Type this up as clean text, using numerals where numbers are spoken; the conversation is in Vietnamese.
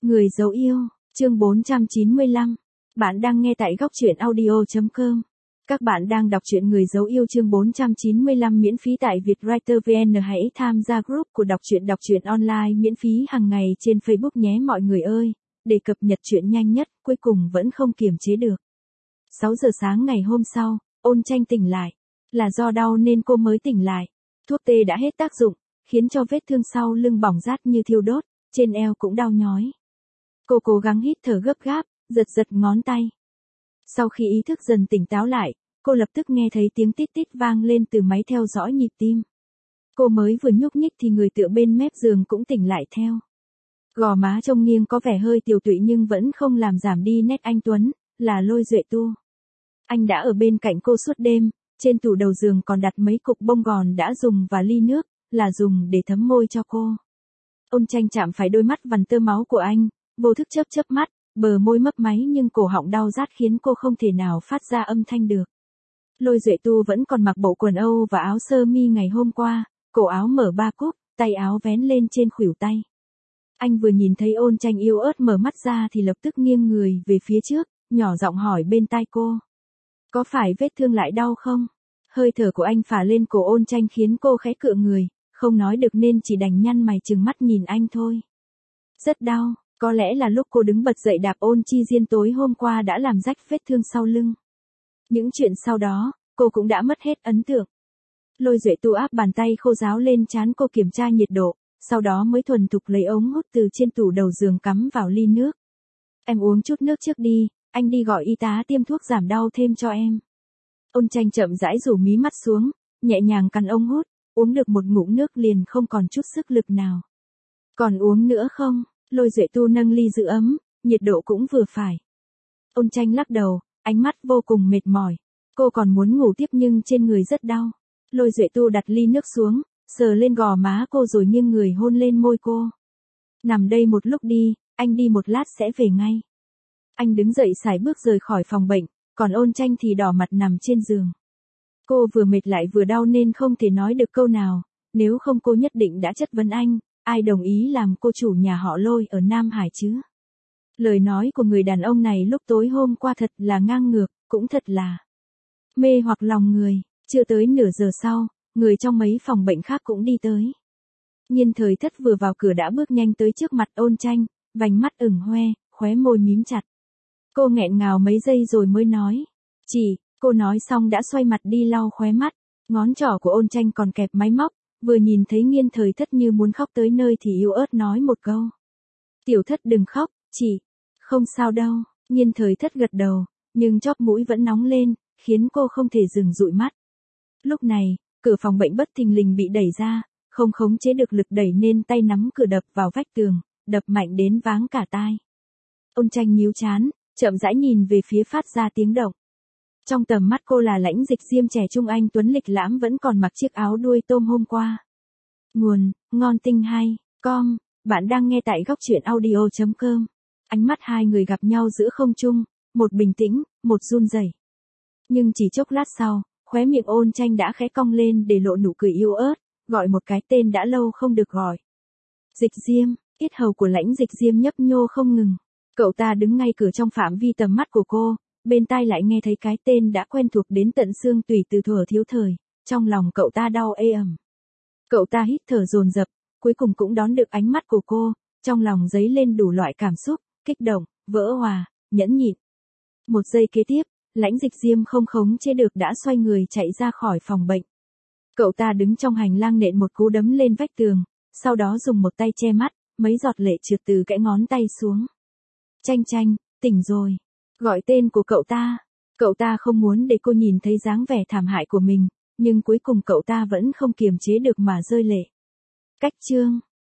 Người dấu yêu, chương 495. Bạn đang nghe tại góc truyện audio.com. Các bạn đang đọc truyện Người dấu yêu chương 495 miễn phí tại Vietwriter VN. Hãy tham gia group của đọc truyện online miễn phí hàng ngày trên Facebook nhé mọi người ơi, để cập nhật truyện nhanh nhất, cuối cùng vẫn không kiềm chế được. 6 giờ sáng ngày hôm sau, Ôn Tranh tỉnh lại. Là do đau nên cô mới tỉnh lại. Thuốc tê đã hết tác dụng, khiến cho vết thương sau lưng bỏng rát như thiêu đốt, trên eo cũng đau nhói. Cô cố gắng hít thở gấp gáp, giật ngón tay. Sau khi ý thức dần tỉnh táo lại, cô lập tức nghe thấy tiếng tít tít vang lên từ máy theo dõi nhịp tim. Cô mới vừa nhúc nhích thì người tựa bên mép giường cũng tỉnh lại theo. Gò má trông nghiêng có vẻ hơi tiều tụy nhưng vẫn không làm giảm đi nét anh tuấn, là Lôi Duệ Tu. Anh đã ở bên cạnh cô suốt đêm, trên tủ đầu giường còn đặt mấy cục bông gòn đã dùng và ly nước, là dùng để thấm môi cho cô. Ôn Tranh chạm phải đôi mắt vằn tơ máu của anh, vô thức chớp mắt, bờ môi mấp máy nhưng cổ họng đau rát khiến cô không thể nào phát ra âm thanh được. Lôi Duệ Tu vẫn còn mặc bộ quần Âu và áo sơ mi ngày hôm qua, cổ áo mở ba cúc, tay áo vén lên trên khuỷu tay. Anh vừa nhìn thấy Ôn Tranh yếu ớt mở mắt ra thì lập tức nghiêng người về phía trước, nhỏ giọng hỏi bên tai cô. Có phải vết thương lại đau không? Hơi thở của anh phả lên cổ Ôn Tranh khiến cô khẽ cựa người, không nói được nên chỉ đành nhăn mày trừng mắt nhìn anh thôi. Rất đau, có lẽ là lúc cô đứng bật dậy đạp Ôn Chi Diên tối hôm qua đã làm rách vết thương sau lưng. Những chuyện sau đó, cô cũng đã mất hết ấn tượng. Lôi Duệ Tu áp bàn tay khô ráo lên trán cô kiểm tra nhiệt độ, sau đó mới thuần thục lấy ống hút từ trên tủ đầu giường cắm vào ly nước. Em uống chút nước trước đi, anh đi gọi y tá tiêm thuốc giảm đau thêm cho em. Ôn Tranh chậm rãi rủ mí mắt xuống, nhẹ nhàng cắn ống hút, uống được một ngụm nước liền không còn chút sức lực nào. Còn uống nữa không? Lôi Duệ Tu nâng ly giữ ấm, nhiệt độ cũng vừa phải. Ôn Tranh lắc đầu, ánh mắt vô cùng mệt mỏi. Cô còn muốn ngủ tiếp nhưng trên người rất đau. Lôi Duệ Tu đặt ly nước xuống, sờ lên gò má cô rồi nghiêng người hôn lên môi cô. Nằm đây một lúc đi, anh đi một lát sẽ về ngay. Anh đứng dậy sải bước rời khỏi phòng bệnh, còn Ôn Tranh thì đỏ mặt nằm trên giường. Cô vừa mệt lại vừa đau nên không thể nói được câu nào, nếu không cô nhất định đã chất vấn anh, ai đồng ý làm cô chủ nhà họ Lôi ở Nam Hải chứ? Lời nói của người đàn ông này lúc tối hôm qua thật là ngang ngược, cũng thật là mê hoặc lòng người. Chưa tới nửa giờ sau, người trong mấy phòng bệnh khác cũng đi tới. Nhiên Thời Thất vừa vào cửa đã bước nhanh tới trước mặt Ôn Tranh, vành mắt ửng hoe, khóe môi mím chặt. Cô nghẹn ngào mấy giây rồi mới nói. Cô nói xong đã xoay mặt đi lau khóe mắt, ngón trỏ của Ôn Tranh còn kẹp máy móc, vừa nhìn thấy Nhiên Thời Thất như muốn khóc tới nơi thì yếu ớt nói một câu. Tiểu Thất đừng khóc, không sao đâu. Nhiên Thời Thất gật đầu, nhưng chóp mũi vẫn nóng lên, khiến cô không thể dừng dụi mắt. Lúc này, cửa phòng bệnh bất thình lình bị đẩy ra, không khống chế được lực đẩy nên tay nắm cửa đập vào vách tường, đập mạnh đến váng cả tai. Ôn Tranh nhíu trán, chậm rãi nhìn về phía phát ra tiếng động. Trong tầm mắt cô là Lãnh Dịch Diêm trẻ trung anh tuấn lịch lãm vẫn còn mặc chiếc áo đuôi tôm hôm qua. Nguồn, ngon tinh hay.com, bạn đang nghe tại góc truyện audio.com. Ánh mắt hai người gặp nhau giữa không trung, một bình tĩnh, một run rẩy. Nhưng chỉ chốc lát sau, khóe miệng Ôn Tranh đã khẽ cong lên để lộ nụ cười yếu ớt, gọi một cái tên đã lâu không được gọi. Dịch Diêm, yết hầu của Lãnh Dịch Diêm nhấp nhô không ngừng. Cậu ta đứng ngay cửa trong phạm vi tầm mắt của cô, bên tai lại nghe thấy cái tên đã quen thuộc đến tận xương tủy từ thuở thiếu thời, trong lòng cậu ta đau ê ẩm. Cậu ta hít thở dồn dập, cuối cùng cũng đón được ánh mắt của cô, trong lòng dấy lên đủ loại cảm xúc, kích động, vỡ hòa, nhẫn nhịn. Một giây kế tiếp, Lãnh Dịch Diêm không khống chế được đã xoay người chạy ra khỏi phòng bệnh. Cậu ta đứng trong hành lang nện một cú đấm lên vách tường, sau đó dùng một tay che mắt, mấy giọt lệ trượt từ kẽ ngón tay xuống. Tranh, tỉnh rồi. Gọi tên của cậu ta. Cậu ta không muốn để cô nhìn thấy dáng vẻ thảm hại của mình, nhưng cuối cùng cậu ta vẫn không kiềm chế được mà rơi lệ. Cách chương